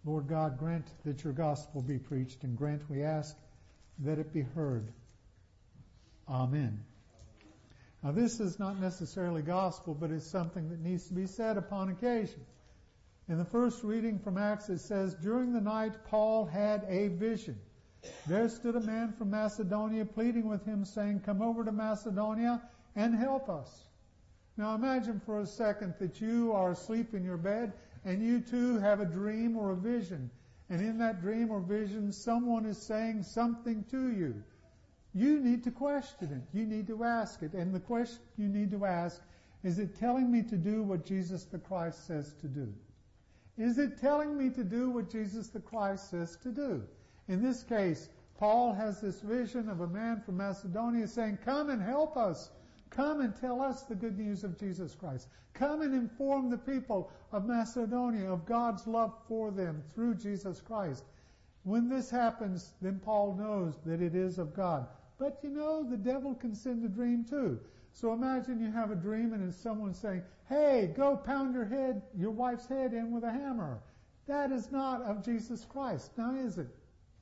Lord God, grant that your gospel be preached, and grant, we ask, that it be heard. Amen. Now this is not necessarily gospel, but it's something that needs to be said upon occasion. In the first reading from Acts it says, during the night Paul had a vision. There stood a man from Macedonia pleading with him, saying, come over to Macedonia and help us. Now imagine for a second that you are asleep in your bed and you too have a dream or a vision. And in that dream or vision, someone is saying something to you. You need to question it. You need to ask it. And the question you need to ask, is it telling me to do what Jesus the Christ says to do? Is it telling me to do what Jesus the Christ says to do? In this case, Paul has this vision of a man from Macedonia saying, come and help us. Come and tell us the good news of Jesus Christ. Come and inform the people of Macedonia of God's love for them through Jesus Christ. When this happens, then Paul knows that it is of God. But you know, the devil can send a dream too. So imagine you have a dream and it's someone saying, hey, go pound your wife's head in with a hammer. That is not of Jesus Christ. Now is it?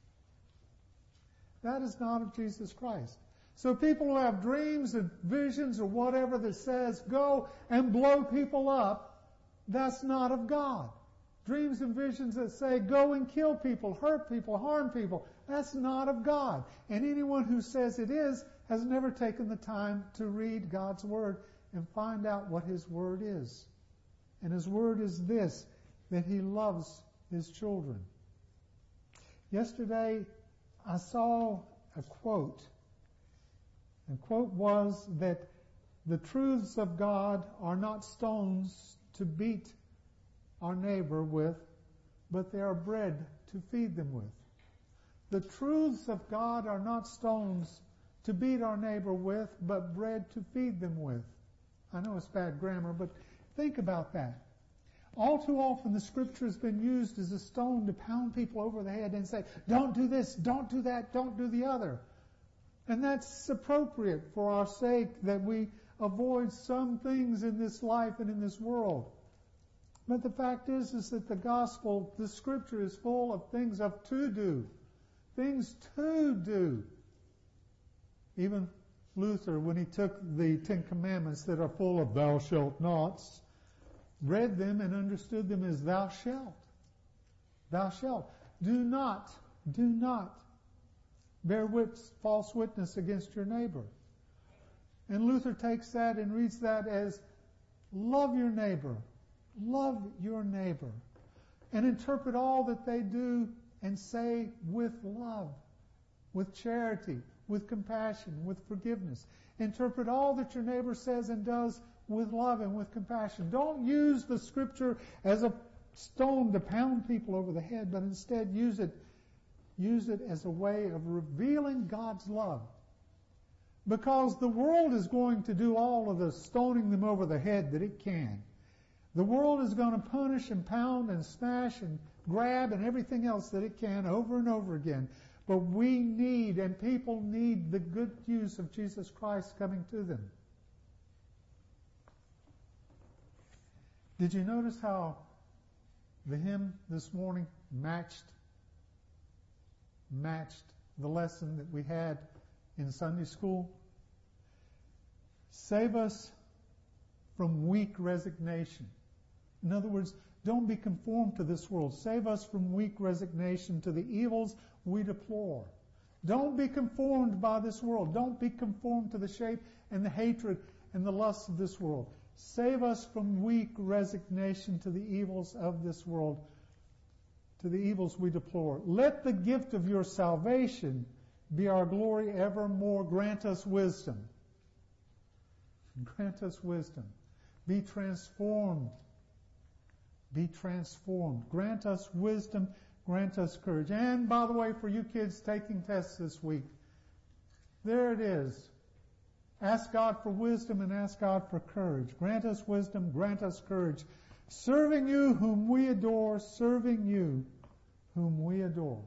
That is not of Jesus Christ. So people who have dreams and visions or whatever that says, go and blow people up, that's not of God. Dreams and visions that say, go and kill people, hurt people, harm people, that's not of God. And anyone who says it is has never taken the time to read God's Word and find out what His Word is. And His Word is this, that He loves His children. Yesterday, I saw a quote. The quote was that the truths of God are not stones to beat our neighbor with, but they are bread to feed them with. The truths of God are not stones to beat our neighbor with, but bread to feed them with. I know it's bad grammar, but think about that. All too often the Scripture has been used as a stone to pound people over the head and say, don't do this, don't do that, don't do the other. And that's appropriate for our sake that we avoid some things in this life and in this world. But the fact is that the gospel, the Scripture is full of things of to do. Things to do. Even Luther, when he took the Ten Commandments that are full of thou shalt nots, read them and understood them as thou shalt. Thou shalt. Do not bear false witness against your neighbor. And Luther takes that and reads that as love your neighbor. Love your neighbor. And interpret all that they do and say with love, with charity, with compassion, with forgiveness. Interpret all that your neighbor says and does with love and with compassion. Don't use the Scripture as a stone to pound people over the head, but instead use it as a way of revealing God's love. Because the world is going to do all of the stoning them over the head that it can. The world is going to punish and pound and smash and grab and everything else that it can over and over again. But we need, and people need, the good news of Jesus Christ coming to them. Did you notice how the hymn this morning matched the lesson that we had in Sunday school? Save us from weak resignation. In other words, don't be conformed to this world. Save us from weak resignation to the evils we deplore. Don't be conformed by this world. Don't be conformed to the shape and the hatred and the lusts of this world. Save us from weak resignation to the evils of this world, to the evils we deplore. Let the gift of your salvation be our glory evermore. Grant us wisdom. Grant us wisdom. Be transformed. Be transformed. Grant us wisdom. Grant us courage. And by the way, for you kids taking tests this week, there it is. Ask God for wisdom and ask God for courage. Grant us wisdom. Grant us courage. Serving you whom we adore. Serving you whom we adore.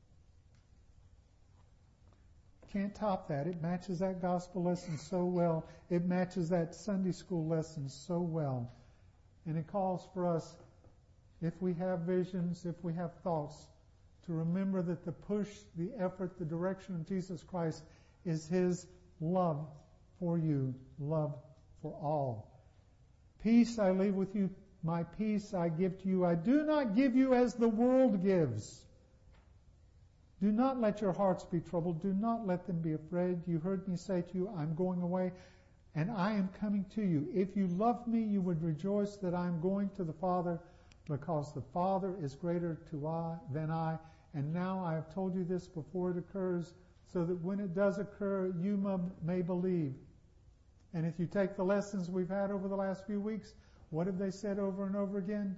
Can't top that. It matches that gospel lesson so well. It matches that Sunday school lesson so well. And it calls for us if we have visions, if we have thoughts, to remember that the push, the effort, the direction of Jesus Christ is His love for you, love for all. Peace I leave with you, my peace I give to you. I do not give you as the world gives. Do not let your hearts be troubled. Do not let them be afraid. You heard me say to you, I'm going away, and I am coming to you. If you loved me, you would rejoice that I am going to the Father, because the Father is greater than I. And now I have told you this before it occurs, so that when it does occur, you may believe. And if you take the lessons we've had over the last few weeks, what have they said over and over again?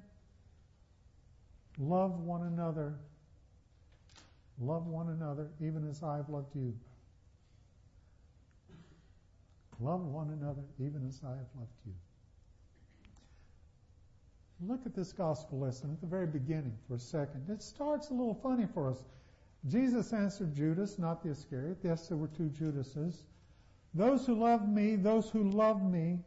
Love one another. Love one another, even as I have loved you. Love one another, even as I have loved you. Look at this gospel lesson at the very beginning for a second. It starts a little funny for us. Jesus answered Judas, not the Iscariot. Yes, there were two Judases. Those who love me, those who love me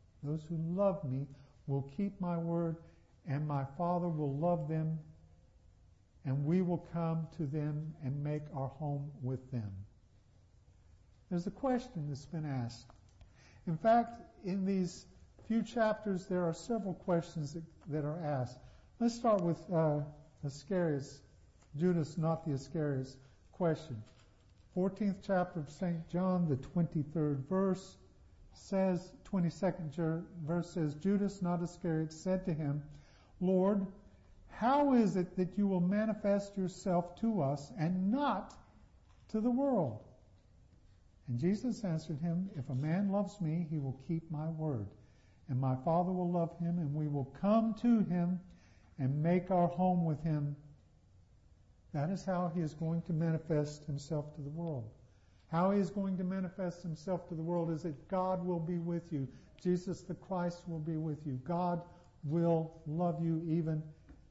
will keep my word, and my Father will love them, and we will come to them and make our home with them. There's a question that's been asked. In fact, in these few chapters, there are several questions that are asked. Let's start with Iscariot's, Judas, not the Iscariot's, question. 14th chapter of St. John, the 23rd verse says, 22nd verse says, Judas, not Iscariot, said to him, Lord, how is it that you will manifest yourself to us and not to the world? And Jesus answered him, if a man loves me, he will keep my word. And my Father will love him, and we will come to him and make our home with him. That is how he is going to manifest himself to the world. How he is going to manifest himself to the world is that God will be with you. Jesus the Christ will be with you. God will love you even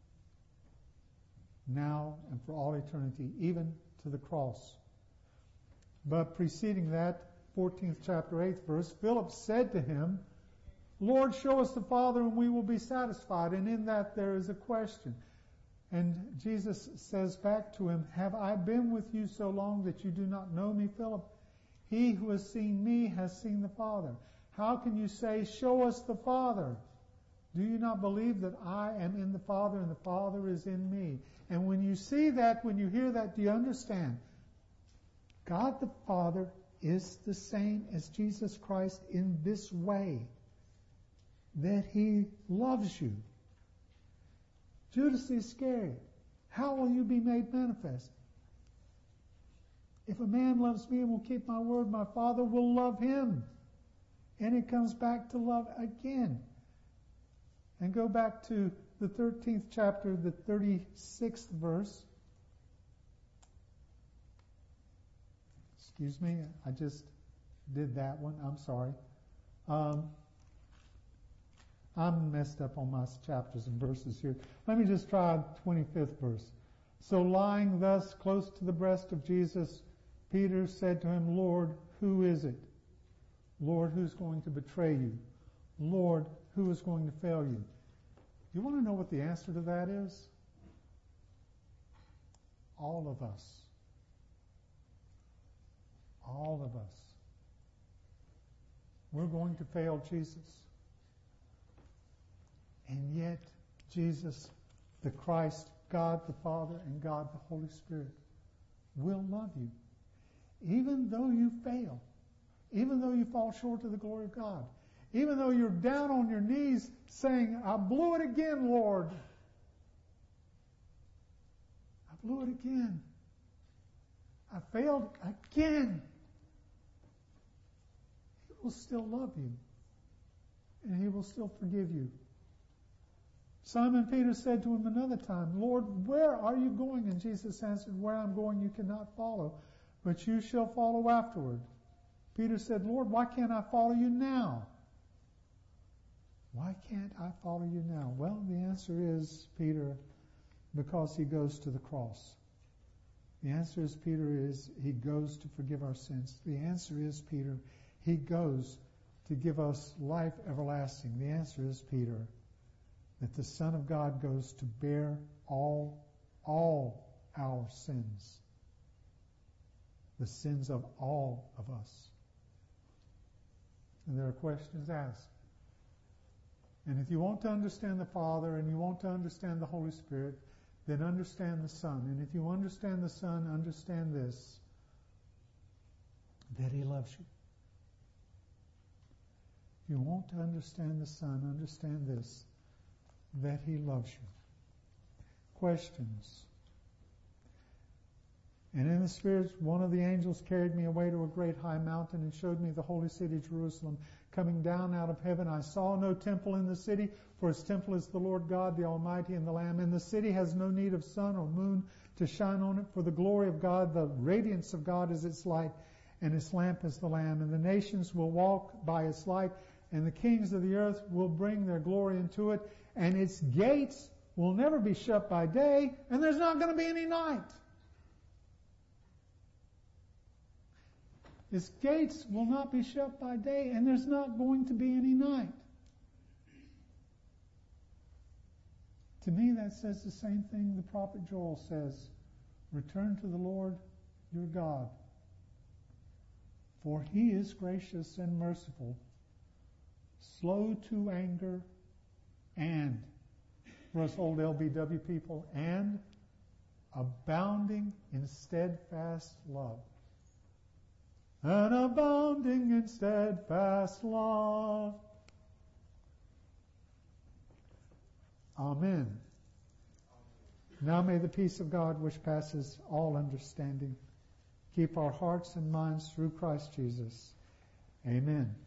now and for all eternity, even to the cross. But preceding that, 14th chapter, 8th verse, Philip said to him, Lord, show us the Father and we will be satisfied. And in that there is a question. And Jesus says back to him, have I been with you so long that you do not know me, Philip? He who has seen me has seen the Father. How can you say, show us the Father? Do you not believe that I am in the Father and the Father is in me? And when you see that, when you hear that, do you understand? God the Father is the same as Jesus Christ in this way, that He loves you. Judas Iscariot, how will you be made manifest? If a man loves me and will keep my word, my Father will love him. And it comes back to love again. And go back to the 13th chapter, the 36th verse. Excuse me, I just did that one. I'm sorry. I'm messed up on my chapters and verses here. Let me just try 25th verse. So lying thus close to the breast of Jesus, Peter said to him, Lord, who is it? Lord, who's going to betray you? Lord, who is going to fail you? You want to know what the answer to that is? All of us. All of us. We're going to fail Jesus. And yet, Jesus, the Christ, God the Father, and God the Holy Spirit will love you. Even though you fail, even though you fall short of the glory of God, even though you're down on your knees saying, I blew it again, Lord. I blew it again. I failed again. He will still love you. And He will still forgive you. Simon Peter said to him another time, Lord, where are you going? And Jesus answered, where I'm going you cannot follow, but you shall follow afterward. Peter said, Lord, why can't I follow you now? Why can't I follow you now? Well, the answer is, Peter, because He goes to the cross. The answer is, Peter, is He goes to forgive our sins. The answer is, Peter, He goes to give us life everlasting. The answer is, Peter, that the Son of God goes to bear all our sins, the sins of all of us. And there are questions asked. And if you want to understand the Father and you want to understand the Holy Spirit, then understand the Son. And if you understand the Son, understand this, that He loves you. If you want to understand the Son, understand this, that He loves you. Questions. And in the Spirit, one of the angels carried me away to a great high mountain and showed me the holy city Jerusalem coming down out of heaven. I saw no temple in the city, for its temple is the Lord God, the Almighty, and the Lamb. And the city has no need of sun or moon to shine on it, for the glory of God, the radiance of God is its light, and its lamp is the Lamb. And the nations will walk by its light, and the kings of the earth will bring their glory into it, and its gates will never be shut by day, and there's not going to be any night. Its gates will not be shut by day, and there's not going to be any night. To me, that says the same thing the prophet Joel says. Return to the Lord your God, for He is gracious and merciful, slow to anger, and, for us old LBW people, and abounding in steadfast love. And abounding in steadfast love. Amen. Now may the peace of God, which passes all understanding, keep our hearts and minds through Christ Jesus. Amen.